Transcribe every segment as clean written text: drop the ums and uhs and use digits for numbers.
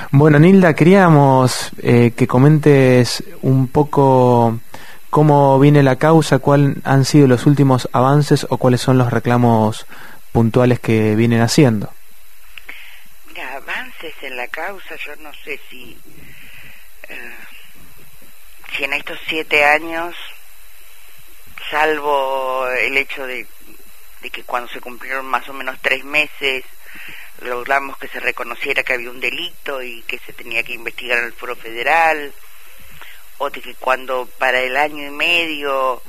Bueno, Nilda, queríamos que comentes un poco cómo viene la causa, cuáles han sido los últimos avances o cuáles son los reclamos puntuales que vienen haciendo. Mira, avances en la causa, yo no sé si en estos 7 años, salvo el hecho de que cuando se cumplieron más o menos 3 meses, logramos que se reconociera que había un delito y que se tenía que investigar en el Foro Federal, o de que cuando para el año y medio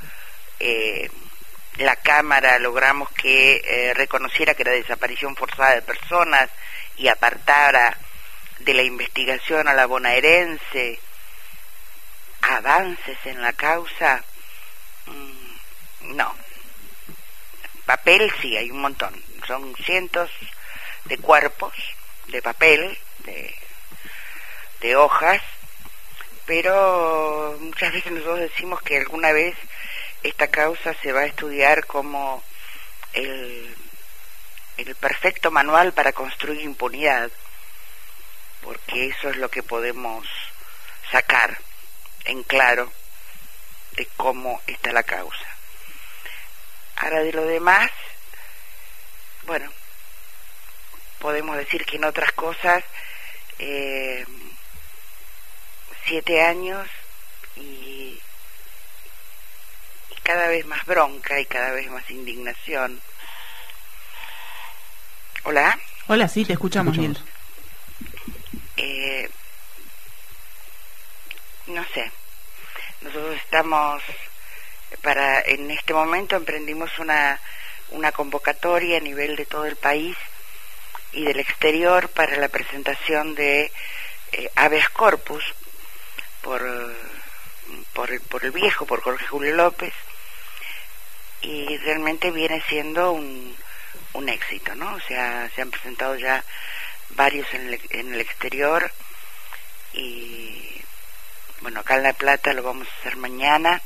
la Cámara logramos que reconociera que era desaparición forzada de personas y apartara de la investigación a la bonaerense. Avances en la causa, no. Papel sí, hay un montón, son cientos de cuerpos de papel, de hojas, pero muchas veces nosotros decimos que alguna vez esta causa se va a estudiar como el perfecto manual para construir impunidad, porque eso es lo que podemos sacar en claro de cómo está la causa. Ahora, de lo demás, bueno, podemos decir que en otras cosas 7 años y cada vez más bronca y cada vez más indignación. ¿Hola? Hola, sí, te escuchamos, Nil. No sé, nosotros estamos en este momento emprendimos una convocatoria a nivel de todo el país y del exterior para la presentación de habeas corpus por el viejo, por Jorge Julio López, y realmente viene siendo un éxito, ¿no? O sea, se han presentado ya varios en el exterior, y bueno, acá en La Plata lo vamos a hacer mañana,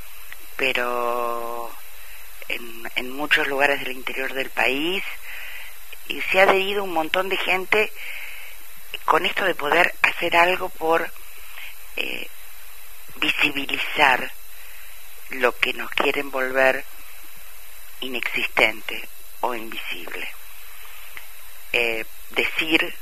pero en muchos lugares del interior del país, y se ha adherido un montón de gente con esto de poder hacer algo por visibilizar lo que nos quieren volver inexistente o invisible. Decir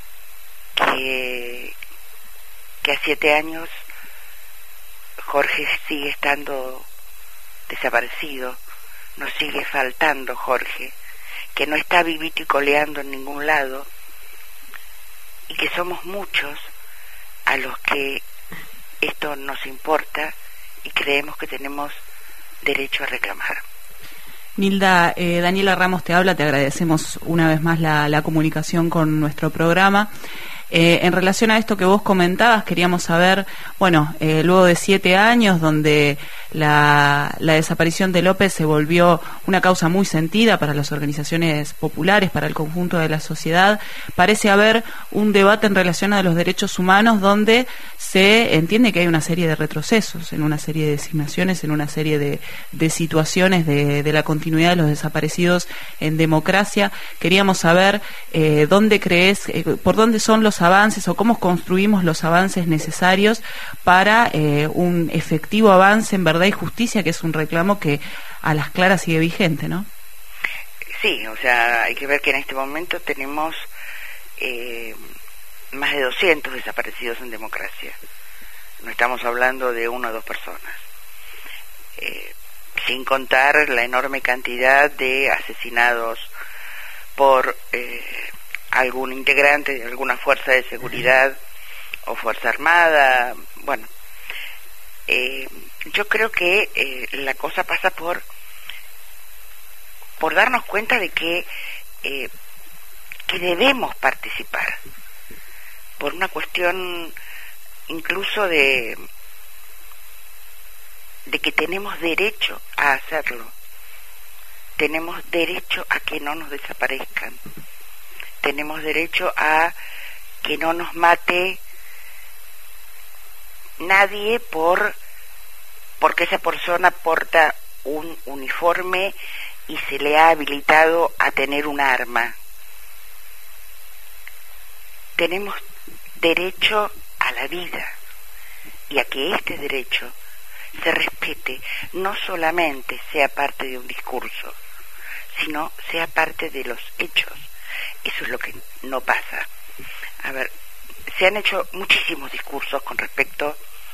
que a 7 años Jorge sigue estando desaparecido, nos sigue faltando Jorge, que no está vivito y coleando en ningún lado, y que somos muchos a los que esto nos importa y creemos que tenemos derecho a reclamar. Nilda, Daniela Ramos te habla, te agradecemos una vez más la comunicación con nuestro programa. En relación a esto que vos comentabas, queríamos saber, bueno, luego de 7 años donde la desaparición de López se volvió una causa muy sentida para las organizaciones populares, para el conjunto de la sociedad, parece haber un debate en relación a los derechos humanos donde se entiende que hay una serie de retrocesos, en una serie de designaciones, en una serie de situaciones de la continuidad de los desaparecidos en democracia. Queríamos saber dónde crees, por dónde son los avances o cómo construimos los avances necesarios para un efectivo avance en verdad y justicia, que es un reclamo que a las claras sigue vigente, ¿no? Sí, o sea, hay que ver que en este momento tenemos más de 200 desaparecidos en democracia. No estamos hablando de 1 o 2 personas. Sin contar la enorme cantidad de asesinados por algún integrante de alguna fuerza de seguridad o fuerza armada. Bueno, yo creo que la cosa pasa por darnos cuenta de que debemos participar, por una cuestión incluso de que tenemos derecho a hacerlo, tenemos derecho a que no nos desaparezcan, tenemos derecho a que no nos mate nadie porque esa persona porta un uniforme y se le ha habilitado a tener un arma. Tenemos derecho a la vida y a que este derecho se respete, no solamente sea parte de un discurso, sino sea parte de los hechos. Eso es lo que no pasa. A ver, se han hecho muchísimos discursos con respecto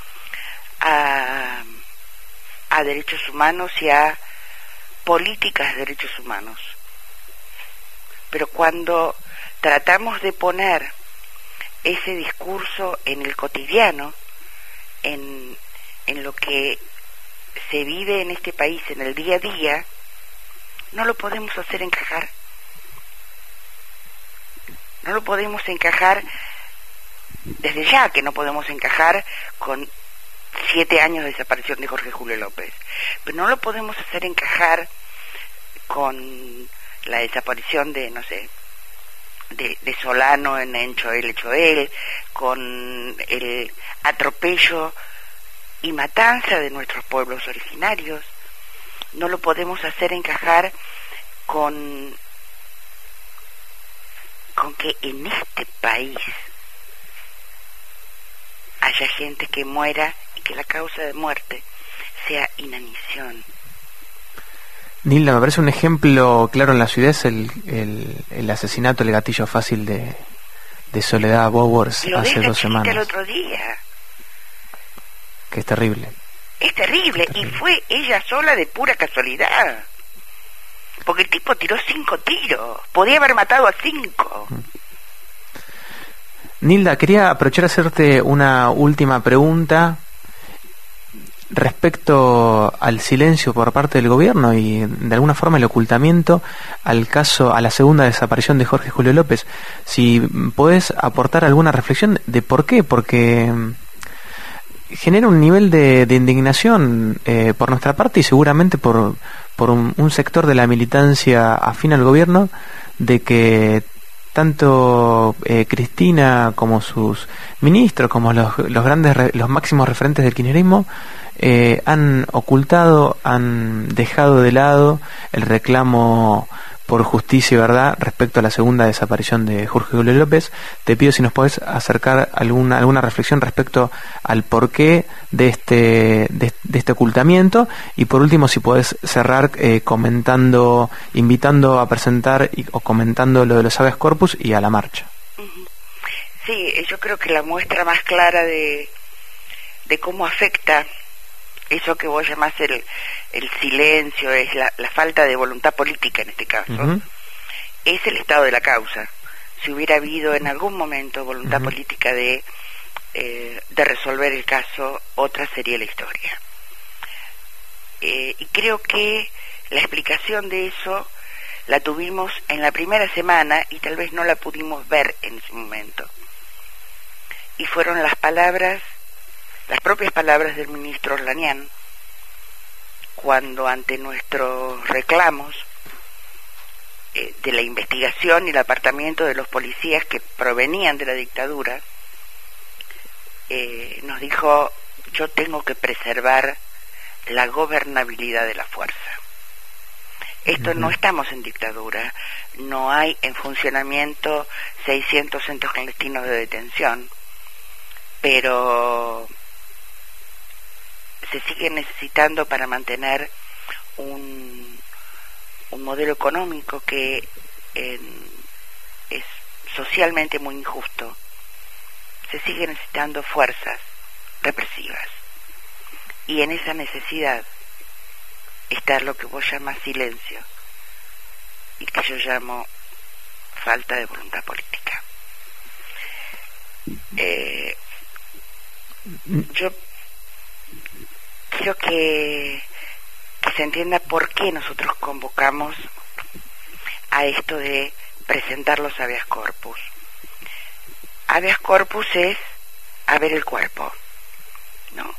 a derechos humanos y a políticas de derechos humanos. Pero cuando tratamos de poner ese discurso en el cotidiano, en lo que se vive en este país, en el día a día, no lo podemos hacer encajar. No lo podemos encajar, desde ya que no podemos encajar con 7 años de desaparición de Jorge Julio López, pero no lo podemos hacer encajar con la desaparición de, no sé, de Solano en Choel, con el atropello y matanza de nuestros pueblos originarios. No lo podemos hacer encajar con que en este país haya gente que muera y que la causa de muerte sea inanición. Nilda, me parece un ejemplo claro en la ciudad es el asesinato, el gatillo fácil de Soledad Bowers hace 2 semanas. El otro día. Que es terrible. Es terrible, y fue ella sola de pura casualidad. Porque el tipo tiró 5 tiros. Podía haber matado a 5. Nilda, quería aprovechar a hacerte una última pregunta respecto al silencio por parte del gobierno y de alguna forma el ocultamiento al caso, a la segunda desaparición de Jorge Julio López. Si podés aportar alguna reflexión de por qué, porque genera un nivel de indignación por nuestra parte y seguramente por un sector de la militancia afín al gobierno, de que tanto Cristina como sus ministros, como los máximos referentes del kirchnerismo, han ocultado, han dejado de lado el reclamo por justicia y verdad respecto a la segunda desaparición de Jorge Julio López. Te pido si nos podés acercar alguna reflexión respecto al porqué de este ocultamiento, y por último si podés cerrar comentando, invitando a presentar o comentando lo de los habeas corpus y a la marcha. Sí, yo creo que la muestra más clara de cómo afecta eso que vos llamás el silencio, es la falta de voluntad política en este caso, es el estado de la causa. Si hubiera habido en algún momento voluntad política de resolver el caso, otra sería la historia. Y creo que la explicación de eso la tuvimos en la primera semana y tal vez no la pudimos ver en ese momento. Y fueron las propias palabras del ministro Orlanian, cuando ante nuestros reclamos de la investigación y el apartamiento de los policías que provenían de la dictadura, nos dijo: yo tengo que preservar la gobernabilidad de la fuerza. Esto no estamos en dictadura, no hay en funcionamiento 600 centros clandestinos de detención, pero se sigue necesitando para mantener un modelo económico que es socialmente muy injusto. Se sigue necesitando fuerzas represivas, y en esa necesidad está lo que vos llamas silencio y que yo llamo falta de voluntad política. Yo quiero que se entienda por qué nosotros convocamos a esto de presentar los habeas corpus. Habeas corpus es haber el cuerpo, ¿no?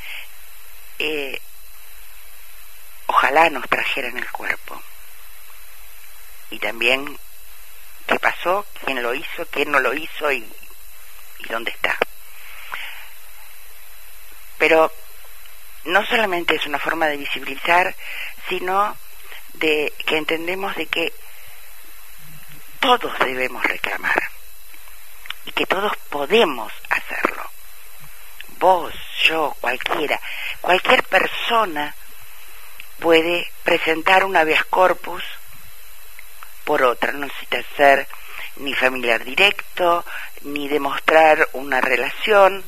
Ojalá nos trajeran el cuerpo. Y también qué pasó, quién lo hizo, quién no lo hizo y dónde está. Pero no solamente es una forma de visibilizar, sino de que entendemos de que todos debemos reclamar. Y y que todos podemos hacerlo. Vos, yo, cualquiera, cualquier persona puede presentar un habeas corpus por otra, no necesita ser ni familiar directo, ni demostrar una relación.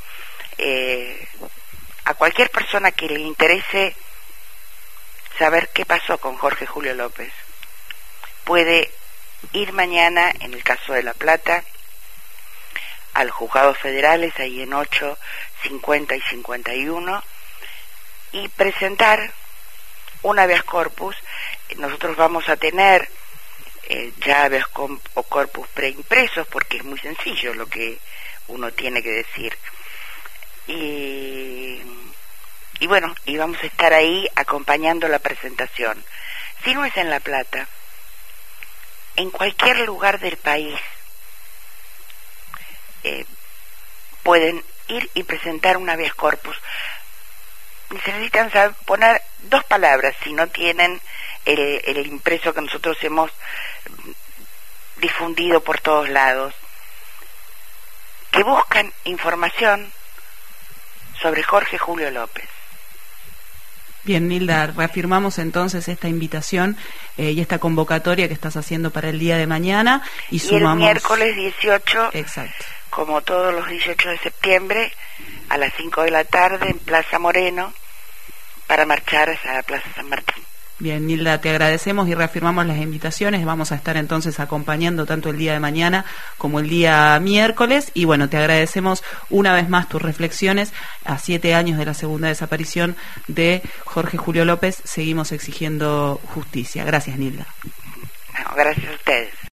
A cualquier persona que le interese saber qué pasó con Jorge Julio López puede ir mañana, en el caso de La Plata, a los juzgados federales, ahí en 8, 50 y 51, y presentar un habeas corpus. Nosotros vamos a tener ya habeas corpus preimpresos, porque es muy sencillo lo que uno tiene que decir. Y bueno, y vamos a estar ahí acompañando la presentación. Si no es en La Plata, en cualquier lugar del país pueden ir y presentar un habeas corpus. Necesitan poner 2 palabras si no tienen el impreso que nosotros hemos difundido por todos lados, que buscan información sobre Jorge Julio López. Bien, Nilda, reafirmamos entonces esta invitación y esta convocatoria que estás haciendo para el día de mañana y sumamos... el miércoles 18, exacto, como todos los 18 de septiembre, a las 5 de la tarde en Plaza Moreno, para marchar hacia la Plaza San Martín. Bien, Nilda, te agradecemos y reafirmamos las invitaciones. Vamos a estar entonces acompañando tanto el día de mañana como el día miércoles. Y bueno, te agradecemos una vez más tus reflexiones. A 7 años de la segunda desaparición de Jorge Julio López, seguimos exigiendo justicia. Gracias, Nilda. No, gracias a ustedes.